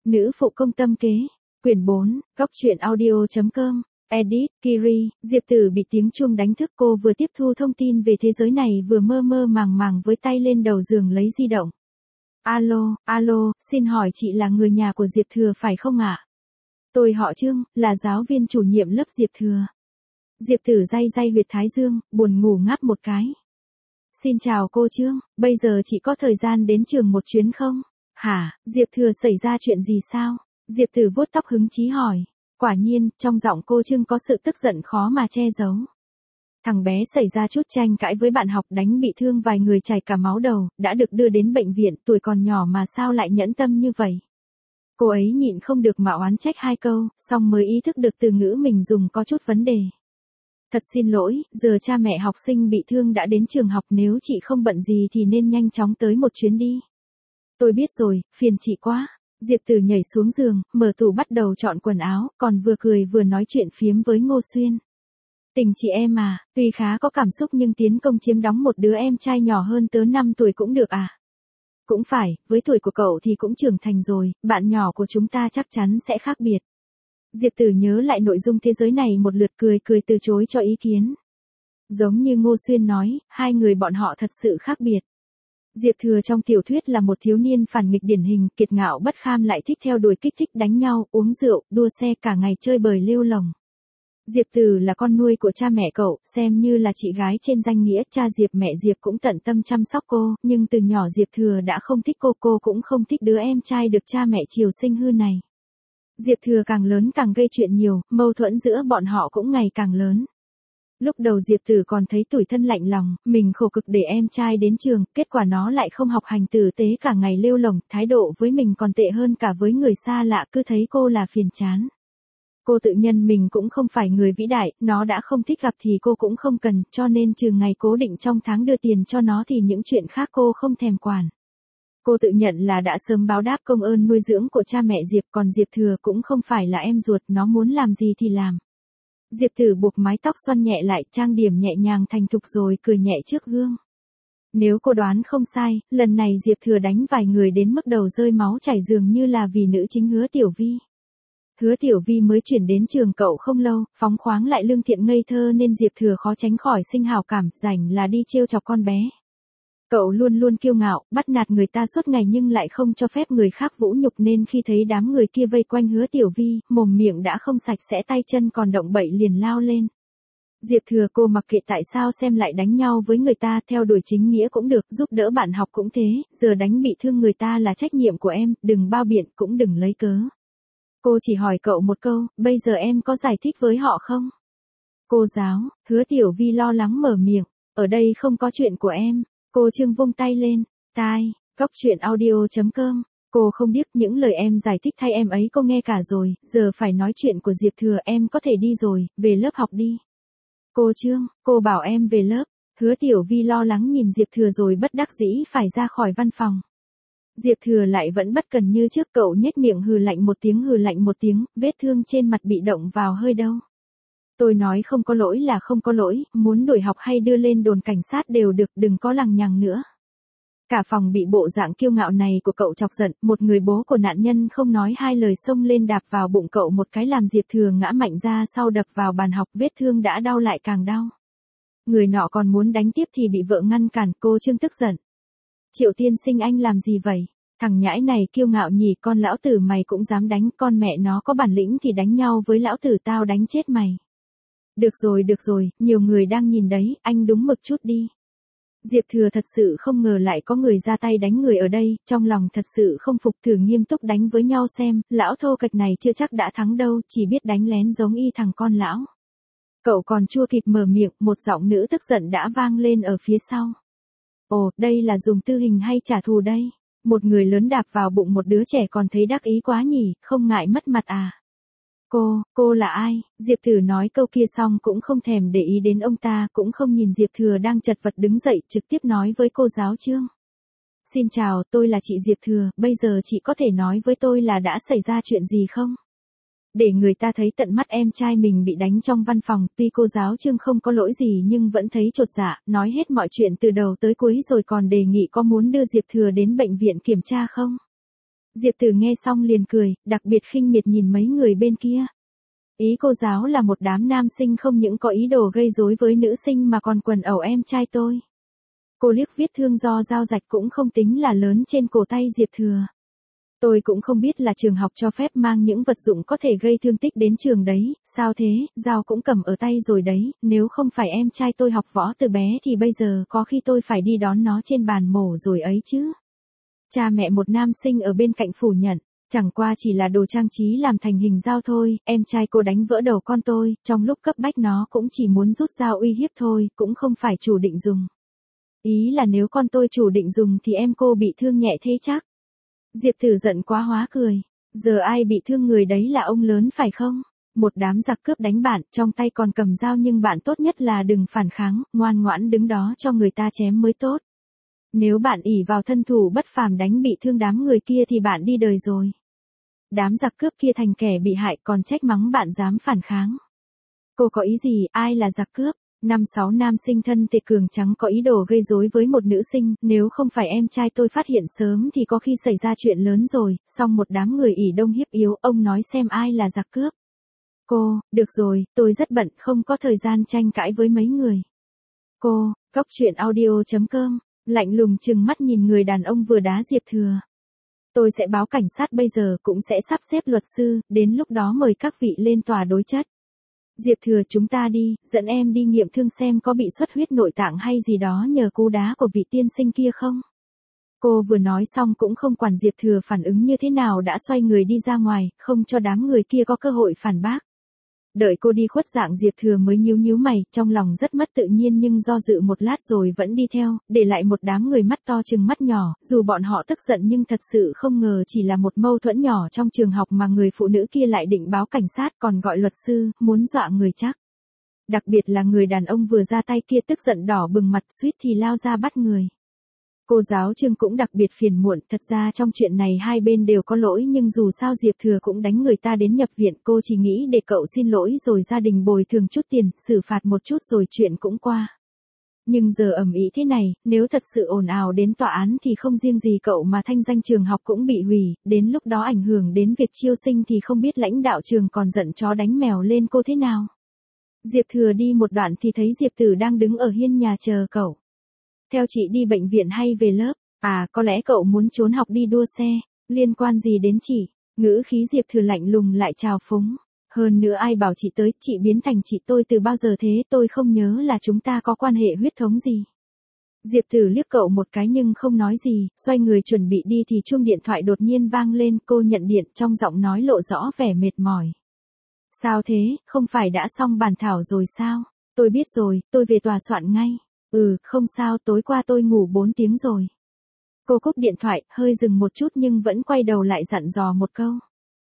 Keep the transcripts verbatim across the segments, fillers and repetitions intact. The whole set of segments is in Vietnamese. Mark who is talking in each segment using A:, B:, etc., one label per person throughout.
A: Nữ phụ công tâm kế. Quyển bốn, góc truyện audio.com. Edit, Kiri, Diệp Tử bị tiếng chuông đánh thức, cô vừa tiếp thu thông tin về thế giới này vừa mơ mơ màng màng với tay lên đầu giường lấy di động. Alo, alo, xin hỏi chị là người nhà của Diệp Thừa phải không ạ? Tôi họ Trương, là giáo viên chủ nhiệm lớp Diệp Thừa. Diệp Tử day day huyệt thái dương, buồn ngủ ngáp một cái. Xin chào cô Trương, bây giờ chị có thời gian đến trường một chuyến không? Hả, Diệp Thừa xảy ra chuyện gì sao? Diệp Tử vuốt tóc hứng chí hỏi. Quả nhiên, trong giọng cô Trương có sự tức giận khó mà che giấu. Thằng bé xảy ra chút tranh cãi với bạn học, đánh bị thương vài người, chảy cả máu đầu, đã được đưa đến bệnh viện, tuổi còn nhỏ mà sao lại nhẫn tâm như vậy? Cô ấy nhịn không được mà oán trách hai câu, xong mới ý thức được từ ngữ mình dùng có chút vấn đề. Thật xin lỗi, giờ cha mẹ học sinh bị thương đã đến trường học, nếu chị không bận gì thì nên nhanh chóng tới một chuyến đi. Tôi biết rồi, phiền chị quá. Diệp Tử nhảy xuống giường, mở tủ bắt đầu chọn quần áo, còn vừa cười vừa nói chuyện phiếm với Ngô Xuyên. Tình chị em à, tuy khá có cảm xúc nhưng tiến công chiếm đóng một đứa em trai nhỏ hơn tớ năm tuổi cũng được à? Cũng phải, với tuổi của cậu thì cũng trưởng thành rồi, bạn nhỏ của chúng ta chắc chắn sẽ khác biệt. Diệp Tử nhớ lại nội dung thế giới này một lượt, cười cười từ chối cho ý kiến. Giống như Ngô Xuyên nói, hai người bọn họ thật sự khác biệt. Diệp Thừa trong tiểu thuyết là một thiếu niên phản nghịch điển hình, kiệt ngạo bất kham, lại thích theo đuổi kích thích, đánh nhau, uống rượu, đua xe, cả ngày chơi bời lêu lồng. Diệp Tử là con nuôi của cha mẹ cậu, xem như là chị gái trên danh nghĩa, cha Diệp mẹ Diệp cũng tận tâm chăm sóc cô, nhưng từ nhỏ Diệp Thừa đã không thích cô, cô cũng không thích đứa em trai được cha mẹ chiều sinh hư này. Diệp Thừa càng lớn càng gây chuyện nhiều, mâu thuẫn giữa bọn họ cũng ngày càng lớn. Lúc đầu Diệp Tử còn thấy tủi thân lạnh lòng, mình khổ cực để em trai đến trường, kết quả nó lại không học hành tử tế, cả ngày lêu lồng, thái độ với mình còn tệ hơn cả với người xa lạ, cứ thấy cô là phiền chán. Cô tự nhận mình cũng không phải người vĩ đại, nó đã không thích gặp thì cô cũng không cần, cho nên trừ ngày cố định trong tháng đưa tiền cho nó thì những chuyện khác cô không thèm quản. Cô tự nhận là đã sớm báo đáp công ơn nuôi dưỡng của cha mẹ Diệp, còn Diệp Thừa cũng không phải là em ruột, nó muốn làm gì thì làm. Diệp Tử buộc mái tóc xoăn nhẹ lại, trang điểm nhẹ nhàng thành thục rồi cười nhẹ trước gương. Nếu cô đoán không sai, lần này Diệp Thừa đánh vài người đến mức đầu rơi máu chảy dường như là vì nữ chính Hứa Tiểu Vi. Hứa Tiểu Vi mới chuyển đến trường cậu không lâu, phóng khoáng lại lương thiện ngây thơ nên Diệp Thừa khó tránh khỏi sinh hảo cảm, rảnh là đi trêu chọc con bé. Cậu luôn luôn kiêu ngạo, bắt nạt người ta suốt ngày nhưng lại không cho phép người khác vũ nhục, nên khi thấy đám người kia vây quanh Hứa Tiểu Vi, mồm miệng đã không sạch sẽ, tay chân còn động bậy liền lao lên. Diệp Thừa cô mặc kệ tại sao xem lại đánh nhau với người ta, theo đuổi chính nghĩa cũng được, giúp đỡ bạn học cũng thế, giờ đánh bị thương người ta là trách nhiệm của em, đừng bao biện cũng đừng lấy cớ. Cô chỉ hỏi cậu một câu, bây giờ em có giải thích với họ không? Cô giáo, Hứa Tiểu Vi lo lắng mở miệng, ở đây không có chuyện của em. Cô Trương vung tay lên, tai, góc truyện audio.com. Cô không biết những lời em giải thích thay em ấy cô nghe cả rồi, giờ phải nói chuyện của Diệp Thừa, em có thể đi rồi, về lớp học đi. Cô Trương, cô bảo em về lớp. Hứa Tiểu Vi lo lắng nhìn Diệp Thừa rồi bất đắc dĩ phải ra khỏi văn phòng. Diệp Thừa lại vẫn bất cần như trước, cậu nhếch miệng hừ lạnh một tiếng, hừ lạnh một tiếng, vết thương trên mặt bị động vào hơi đâu. Tôi nói không có lỗi là không có lỗi, muốn đuổi học hay đưa lên đồn cảnh sát đều được, đừng có lằng nhằng nữa. Cả phòng bị bộ dạng kiêu ngạo này của cậu chọc giận, một người bố của nạn nhân không nói hai lời xông lên đạp vào bụng cậu một cái làm Diệp Thừa ngã mạnh ra sau, đập vào bàn học, vết thương đã đau lại càng đau. Người nọ còn muốn đánh tiếp thì bị vợ ngăn cản, cô Trương tức giận. Triệu tiên sinh anh làm gì vậy? Thằng nhãi này kiêu ngạo nhỉ, con lão tử mày cũng dám đánh, con mẹ nó có bản lĩnh thì đánh nhau với lão tử tao đánh chết mày. Được rồi được rồi, nhiều người đang nhìn đấy, anh đúng mực chút đi. Diệp Thừa thật sự không ngờ lại có người ra tay đánh người ở đây, trong lòng thật sự không phục, thử nghiêm túc đánh với nhau xem, lão thô kệch này chưa chắc đã thắng đâu, chỉ biết đánh lén giống y thằng con lão. Cậu còn chưa kịp mở miệng, một giọng nữ tức giận đã vang lên ở phía sau. Ồ, đây là dùng tư hình hay trả thù đây? Một người lớn đạp vào bụng một đứa trẻ còn thấy đắc ý quá nhỉ, không ngại mất mặt à? Cô, cô là ai? Diệp Tử nói câu kia xong cũng không thèm để ý đến ông ta, cũng không nhìn Diệp Thừa đang chật vật đứng dậy, trực tiếp nói với cô giáo Trương. Xin chào, tôi là chị Diệp Thừa, bây giờ chị có thể nói với tôi là đã xảy ra chuyện gì không? Để người ta thấy tận mắt em trai mình bị đánh trong văn phòng, tuy cô giáo Trương không có lỗi gì nhưng vẫn thấy chột dạ, nói hết mọi chuyện từ đầu tới cuối rồi còn đề nghị có muốn đưa Diệp Thừa đến bệnh viện kiểm tra không? Diệp Tử nghe xong liền cười, đặc biệt khinh miệt nhìn mấy người bên kia. Ý cô giáo là một đám nam sinh không những có ý đồ gây rối với nữ sinh mà còn quần ẩu em trai tôi. Cô liếc vết thương do dao rạch cũng không tính là lớn trên cổ tay Diệp Thừa. Tôi cũng không biết là trường học cho phép mang những vật dụng có thể gây thương tích đến trường đấy, sao thế, dao cũng cầm ở tay rồi đấy, nếu không phải em trai tôi học võ từ bé thì bây giờ có khi tôi phải đi đón nó trên bàn mổ rồi ấy chứ. Cha mẹ một nam sinh ở bên cạnh phủ nhận, chẳng qua chỉ là đồ trang trí làm thành hình dao thôi, em trai cô đánh vỡ đầu con tôi, trong lúc cấp bách nó cũng chỉ muốn rút dao uy hiếp thôi, cũng không phải chủ định dùng. Ý là nếu con tôi chủ định dùng thì em cô bị thương nhẹ thế chắc. Diệp Tử giận quá hóa cười. Giờ ai bị thương người đấy là ông lớn phải không? Một đám giặc cướp đánh bạn, trong tay còn cầm dao nhưng bạn tốt nhất là đừng phản kháng, ngoan ngoãn đứng đó cho người ta chém mới tốt. Nếu bạn ỷ vào thân thủ bất phàm đánh bị thương đám người kia thì bạn đi đời rồi. Đám giặc cướp kia thành kẻ bị hại còn trách mắng bạn dám phản kháng. Cô có ý gì, ai là giặc cướp? Năm sáu nam sinh thân tệ cường trắng có ý đồ gây rối với một nữ sinh, nếu không phải em trai tôi phát hiện sớm thì có khi xảy ra chuyện lớn rồi, xong một đám người ỷ đông hiếp yếu, ông nói xem ai là giặc cướp. Cô, được rồi, tôi rất bận, không có thời gian tranh cãi với mấy người. Cô, Cóc Truyện Audio chấm com, lạnh lùng trừng mắt nhìn người đàn ông vừa đá Diệp Thừa. Tôi sẽ báo cảnh sát bây giờ, cũng sẽ sắp xếp luật sư, đến lúc đó mời các vị lên tòa đối chất. Diệp Thừa, chúng ta đi, dẫn em đi nghiệm thương xem có bị xuất huyết nội tạng hay gì đó nhờ cú đá của vị tiên sinh kia không. Cô vừa nói xong cũng không quản Diệp Thừa phản ứng như thế nào đã xoay người đi ra ngoài, không cho đám người kia có cơ hội phản bác. Đợi cô đi khuất dạng Diệp Thừa mới nhíu nhíu mày, trong lòng rất mất tự nhiên nhưng do dự một lát rồi vẫn đi theo, để lại một đám người mắt to chừng mắt nhỏ, dù bọn họ tức giận nhưng thật sự không ngờ chỉ là một mâu thuẫn nhỏ trong trường học mà người phụ nữ kia lại định báo cảnh sát còn gọi luật sư, muốn dọa người chắc. Đặc biệt là người đàn ông vừa ra tay kia tức giận đỏ bừng mặt suýt thì lao ra bắt người. Cô giáo Trương cũng đặc biệt phiền muộn, thật ra trong chuyện này hai bên đều có lỗi nhưng dù sao Diệp Thừa cũng đánh người ta đến nhập viện, cô chỉ nghĩ để cậu xin lỗi rồi gia đình bồi thường chút tiền, xử phạt một chút rồi chuyện cũng qua. Nhưng giờ ầm ĩ thế này, nếu thật sự ồn ào đến tòa án thì không riêng gì cậu mà thanh danh trường học cũng bị hủy, đến lúc đó ảnh hưởng đến việc chiêu sinh thì không biết lãnh đạo trường còn giận chó đánh mèo lên cô thế nào. Diệp Thừa đi một đoạn thì thấy Diệp Tử đang đứng ở hiên nhà chờ cậu. Theo chị đi bệnh viện hay về lớp? À, có lẽ cậu muốn trốn học đi đua xe, liên quan gì đến chị? Ngữ khí Diệp Thừa lạnh lùng lại trào phúng. Hơn nữa ai bảo chị tới, chị biến thành chị tôi từ bao giờ thế, tôi không nhớ là chúng ta có quan hệ huyết thống gì. Diệp Tử liếc cậu một cái nhưng không nói gì, xoay người chuẩn bị đi thì chuông điện thoại đột nhiên vang lên, cô nhận điện trong giọng nói lộ rõ vẻ mệt mỏi. Sao thế, không phải đã xong bàn thảo rồi sao? Tôi biết rồi, tôi về tòa soạn ngay. Ừ, không sao, tối qua tôi ngủ bốn tiếng rồi. Cô cúp điện thoại, hơi dừng một chút nhưng vẫn quay đầu lại dặn dò một câu.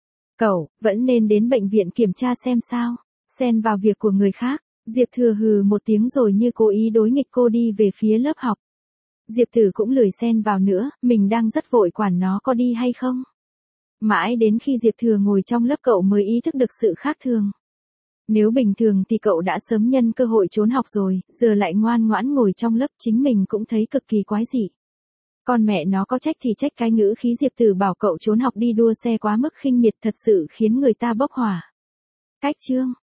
A: Cậu, vẫn nên đến bệnh viện kiểm tra xem sao, xen vào việc của người khác. Diệp Thừa hừ một tiếng rồi như cố ý đối nghịch cô đi về phía lớp học. Diệp Tử cũng lười xen vào nữa, mình đang rất vội quản nó có đi hay không. Mãi đến khi Diệp Thừa ngồi trong lớp cậu mới ý thức được sự khác thường. Nếu bình thường thì cậu đã sớm nhân cơ hội trốn học rồi, giờ lại ngoan ngoãn ngồi trong lớp, chính mình cũng thấy cực kỳ quái dị. Con mẹ nó có trách thì trách cái ngữ khí Diệp Tử bảo cậu trốn học đi đua xe quá mức khinh miệt thật sự khiến người ta bốc hỏa. Cách chương